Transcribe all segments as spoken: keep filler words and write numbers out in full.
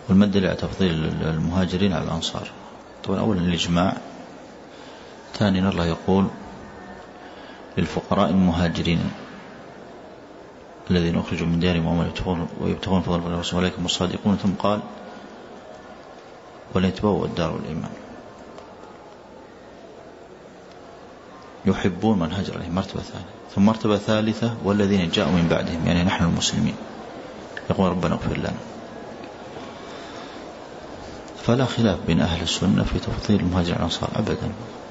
والما الدليل على تفضيل المهاجرين على الأنصار؟ طبعا أولا الإجماع، ثانيا الله يقول للفقراء المهاجرين الذين أخرجوا من ديارهم ويبتغون فضلا من الله أولئك هم الصادقون، ثم قال ولا يتبوأ الدار والإيمان، يحبون من هاجر إليهم، مرتبة ثانية. ثم مرتبة ثالثة والذين جاءوا من بعدهم، يعني نحن المسلمين، يقول ربنا اغفر لنا. فلا خلاف بين أهل السنة في تفضيل المهاجر على الأنصار أبدا،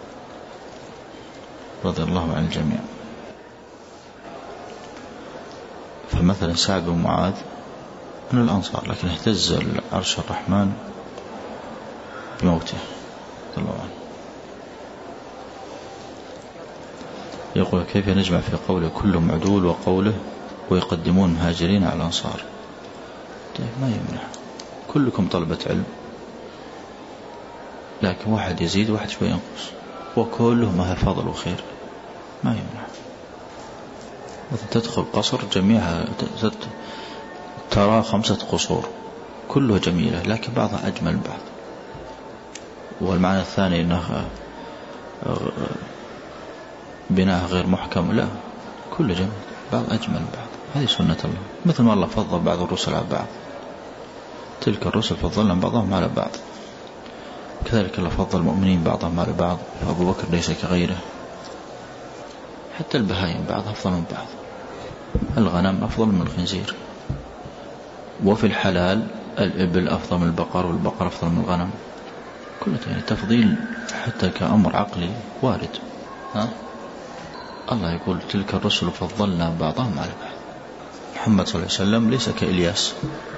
رضي الله عن الجميع. فمثلا سعد بن معاذ من الأنصار، لكن اهتز عرش الرحمن بموته رضي الله عنه. يقول كيف نجمع في قوله كلهم عدول وقوله ويقدمون المهاجرين على الأنصار؟ طيب ما يمنع، كلكم طلبة علم، لكن واحد يزيد واحد شوي ينقص، وكلهم أهل فضل وخير، ما يمنع. تدخل قصر جميعها ترى خمسة قصور كلها جميلة، لكن بعضها أجمل من بعض. والمعنى الثاني أنها بناء غير محكم، لا، كله جميل، بعض أجمل من بعض. هذه سنة الله، مثل ما الله فضل بعض الرسل على بعض، تلك الرسل فضلنا بعضهم على بعض، كذلك الله فضل المؤمنين بعضهم على بعض. فأبو بكر ليس كغيره، حتى البهائم بعض أفضل من بعض، الغنم أفضل من الخنزير، وفي الحلال الإبل أفضل من البقر، والبقر أفضل من الغنم، كله يعني تفضيل حتى كأمر عقلي وارد. ها؟ الله يقول تلك الرسل فضلنا بعضهم على بعض. محمد صلى الله عليه وسلم ليس كإلياس،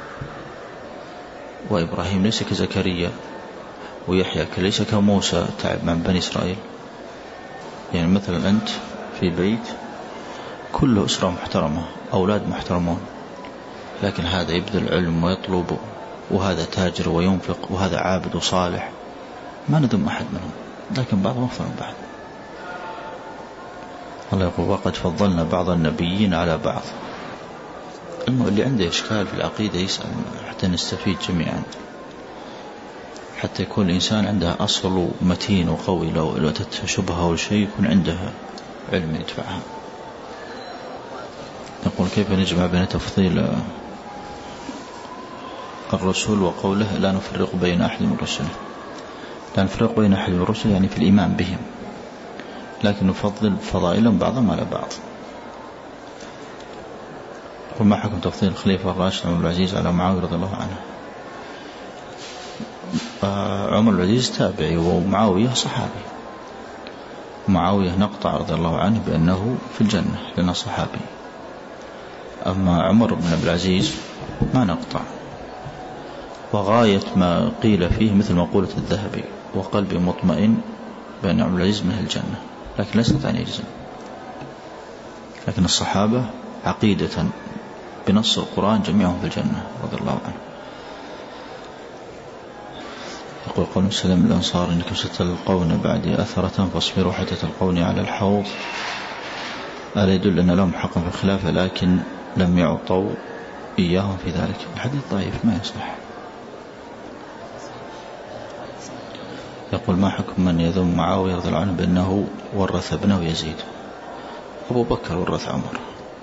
وإبراهيم ليس كزكريا، ويحيى ليس كموسى تعب مع بني إسرائيل. يعني مثلا أنت في بيت كله أسرة محترمة، أولاد محترمون، لكن هذا يبذل العلم ويطلب، وهذا تاجر وينفق، وهذا عابد وصالح، ما نذم أحد منهم، لكن بعضهم أفضل من بعض. الله يقول وقد فضلنا بعض النبيين على بعض. اللي عنده إشكال في العقيدة يسأل حتى نستفيد جميعا، حتى يكون الإنسان عنده أصل متين وقوي، لو لو تشبهه أو شيء يكون عنده علم يدفعها. يقول كيف نجمع بين تفضيل الرسول وقوله لا نفرق بين أحد من رسله؟ لا نفرق بين أحد من الرسل يعني في الإيمان بهم، لكن نفضل فضائلهم بعضهم على بعض. وما حكم تفضيل الخليفة الراشد عمر العزيز على معاوية رضي الله عنه؟ عمر العزيز تابعي ومعاوية صحابي. معاوية نقطع رضي الله عنه بأنه في الجنة لأنه صحابي، أما عمر بن عبد العزيز ما نقطع. وغاية ما قيل فيه مثل مقولة الذهبي وقلبي مطمئن بأن عمر العزيز من الجنة، لكن ليست عن يجزم. لكن الصحابة عقيدة بنص القرآن جميعهم في الجنة رضي الله عنه. يقول قول سلم الأنصار إنكم ستلقون بعدي أثرة فاصبروا حتى تلقوني على الحوض، ألا يدل أن لهم حقا في الخلافة لكن لم يعطوا إياهم في ذلك؟ الحديث ضعيف ما يصح. يقول ما حكم من يذم معاوية رضي الله عنه بأنه ورث ابنه يزيد؟ أبو بكر ورث عمر،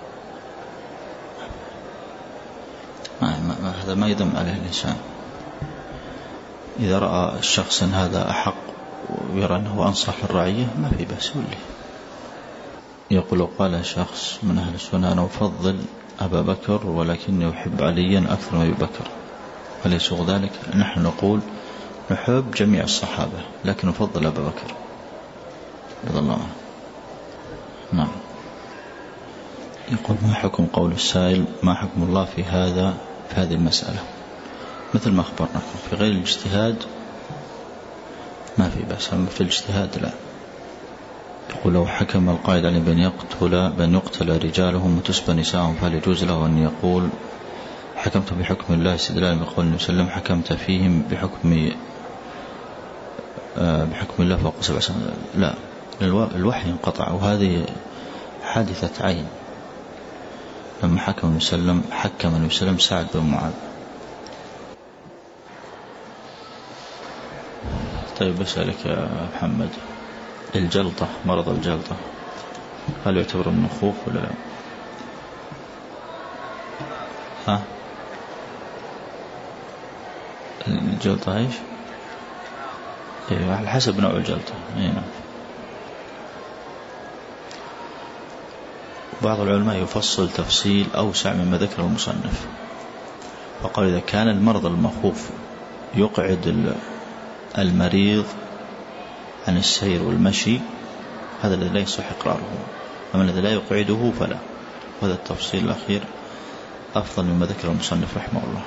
ما ما هذا ما يذم عليه الإنسان. إذا رأى الشخص أن هذا أحق ويرى أنه أنصح للرعية ما في بأس له. يقول قال شخص من أهل السنة أنا أفضل أبا بكر ولكني أحب عليا أكثر من أبي بكر، هل يسوغ ذلك؟ نحن نقول نحب جميع الصحابة لكن نفضل أبا بكر رضي الله عنه. نعم. يقول ما حكم قول السائل ما حكم الله في هذا في هذه المسألة؟ مثل ما أخبرناكم في غير الاجتهاد ما في بأس، أما في الاجتهاد لا. يقول لو حكم القائد على بأن يقتل بأن يقتل رجالهم وتسبى نساءهم فهل يجوز له أن يقول حكمت بحكم الله استدلالا بقول النبي صلى الله عليه وسلم حكمت فيهم بحكم بحكم الله فوق سبع سنوات؟ لا، الوحي انقطع، وهذه حادثة عين. لما حكم النبي صلى الله عليه وسلم حكم النبي صلى الله عليه وسلم سعد بن معاذ طيب بسألك يا محمد، الجلطة، مرض الجلطة هل يعتبر من الخوف ولا لا؟ ها الجلطة ايش؟ ايه على حسب نوع الجلطة. ايه. بعض العلماء يفصل تفصيل أوسع مما ذكر المصنف، فقال إذا كان المرض المخوف يقعد المريض عن السير والمشي هذا الذي لا يصح إقراره، أما الذي لا يقعده فلا. وهذا التفصيل الأخير أفضل مما ذكر المصنف رحمه الله.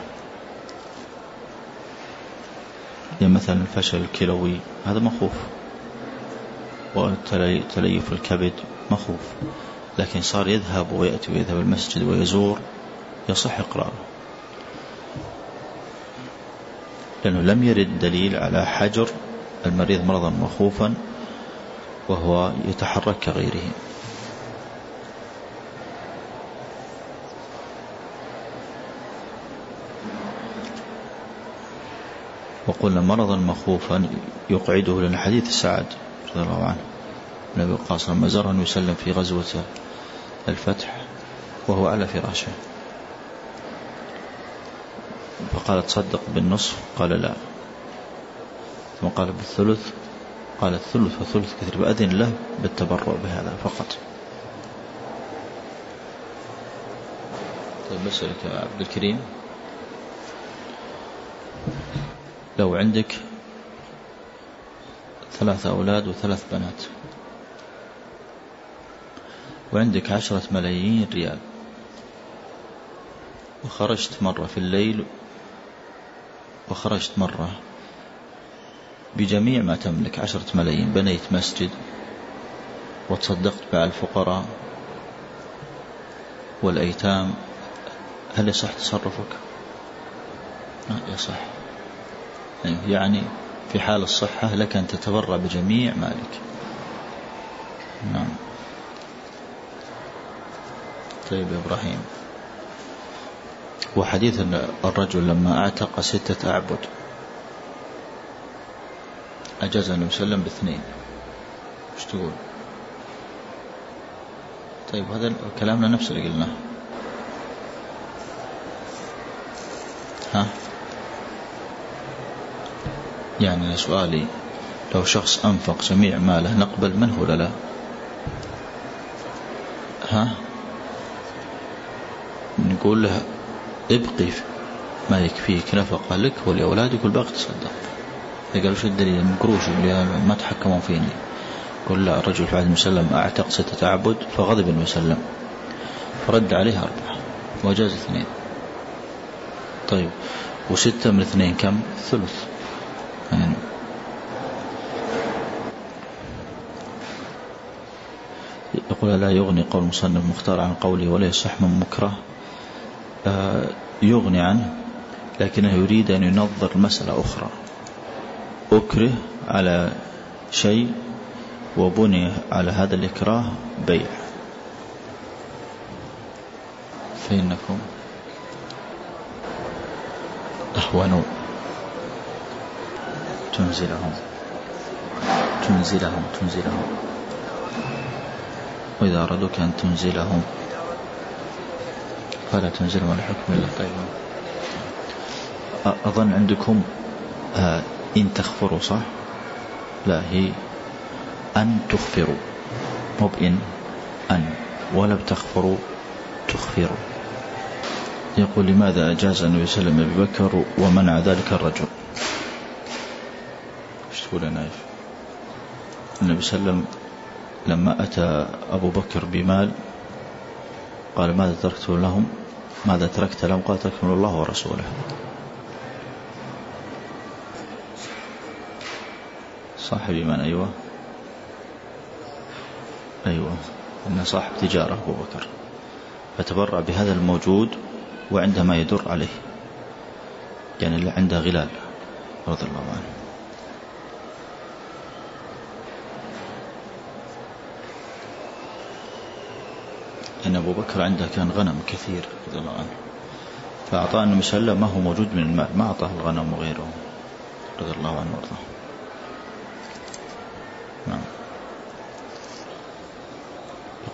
يعني مثلا الفشل الكلوي هذا مخوف، وتليف الكبد مخوف، لكن صار يذهب ويأتي ويذهب المسجد ويزور يصح إقراره، لأنه لم يرد دليل على حجر المريض مرضا مخوفا وهو يتحرك كغيره. وقلنا مرضا مخوفا يقعده لنا حديث سعد رضي الله عنه النبي قاصر لما زاره يسلم في غزوة الفتح وهو على فراشه، فقال تصدق بالنصف، قال لا، ثم قال بالثلث، قال الثلث وثلث كثير، بأذن له بالتبرع بهذا فقط. طيب بسألك يا عبد الكريم، لو عندك ثلاثة أولاد وثلاث بنات وعندك عشرة ملايين ريال، وخرجت مرة في الليل وخرجت مرة بجميع ما تملك عشرة ملايين، بنيت مسجد وتصدقت مع الفقراء والأيتام، هل يصح تصرفك؟ لا يصح. يعني في حال الصحة لك أن تتبرع بجميع مالك. نعم. طيب يا إبراهيم، وحديث الرجل لما اعتق ستة أعبد أجاز النبي صلى الله عليه وسلم باثنين، ايش تقول؟ طيب هذا كلامنا نفس اللي قلناه. ها يعني سؤالي، لو شخص أنفق جميع ماله نقبل منه ولا لا؟ ها نقول له ابقي ما يكفيك نفقة لك ولأولادك والباقي تصدق. قالوا شو الدليل؟ من قروش ما تحكمون فيني. قل لا، الرجل في عهد المسلم أعتق ستة أعبد فغضب المسلم فرد عليه أربعة وجاز اثنين. طيب وستة من اثنين كم؟ ثلث. يعني يقول لا يغني قول المصنف مختار عن قوله ولا يصح من مكره. آه يغني عنه، لكنه يريد أن ينظر المسألة أخرى. أكره على شيء وبني على هذا الإكراه بيع، فإنكم أهونوا تنزلهم تنزلهم تنزلهم وإذا أرادوك أن تنزلهم فلا تنزلهم على حكم الله. طيب أظن عندكم آه إن تخفروا صح؟ لا، هي أن تخفروا، مو بإن أن، ولا بتخفروا تخفروا. يقول لماذا أجاز النبي صلى الله عليه وسلم أبي بكر ومنع ذلك الرجل؟ ايش تقول يا نايف؟ النبي صلى الله عليه وسلم لما أتى أبو بكر بمال قال ماذا تركت لهم؟ ماذا تركت لهم؟ قال تركت الله ورسوله. صاحب من؟ أيوة أيوة إنه صاحب تجارة أبو بكر، فتبرع بهذا الموجود وعنده ما يدر عليه، يعني اللي عنده غلال رضي الله عنه. إن أبو بكر عنده كان غنم كثير رضي الله عنه، فأعطاه النبي صلى الله عليه وسلم ما هو موجود من المال، ما أعطاه الغنم وغيره رضي الله عنه وارضاه.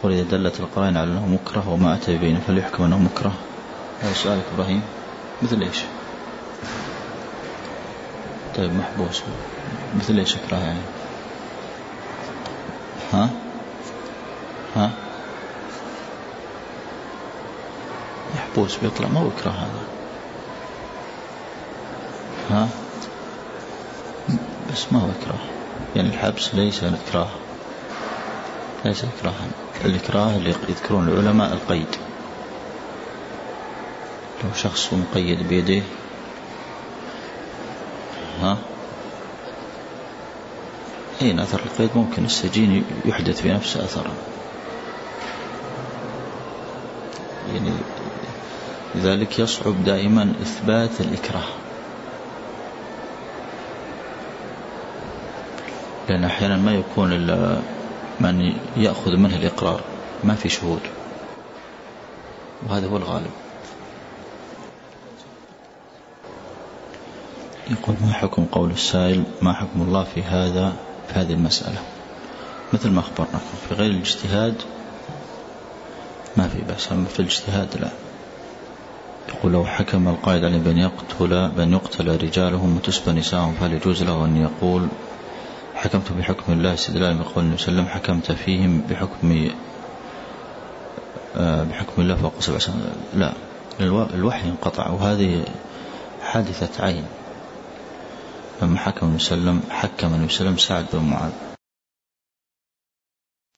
يقول إذا دلت القرائن على أنه مكره وما أتى بين فليحكم أنه مكره. هذا سؤالك إبراهيم، مثل إيش؟ طيب محبوس مثل إيش إكراه يعني؟ ها ها محبوس بيطلع، ما هو إكراه هذا. ها بس ما هو إكراه، يعني الحبس ليس إكراه، ليس إكراها. الإكراه اللي يذكرون العلماء القيد، لو شخص مقيد بيده ها أين أثر القيد، ممكن السجين يحدث في نفسه أثرا، يعني لذلك يصعب دائما إثبات الإكراه، لأن أحيانا ما يكون إلا من يأخذ منه الإقرار، ما في شهود، وهذا هو الغالب. يقول ما حكم قول السائل ما حكم الله في هذا في هذه المسألة؟ مثل ما أخبرناكم في غير الاجتهاد ما في بأس، أما في الاجتهاد لا. يقول لو حكم القائد على بأن يقتل بأن يقتل رجالهم وتسبى نساءهم فهل يجوز له أن يقول حكمت بحكم الله استدلالا بقول النبي صلى الله عليه وسلم حكمت فيهم بحكم بحكم الله فوق سبع سنوات؟ لا، الوحي انقطع، وهذه حادثة عين. لما حكم النبي صلى الله عليه وسلم حكم النبي صلى الله عليه وسلم سعد بن معاذ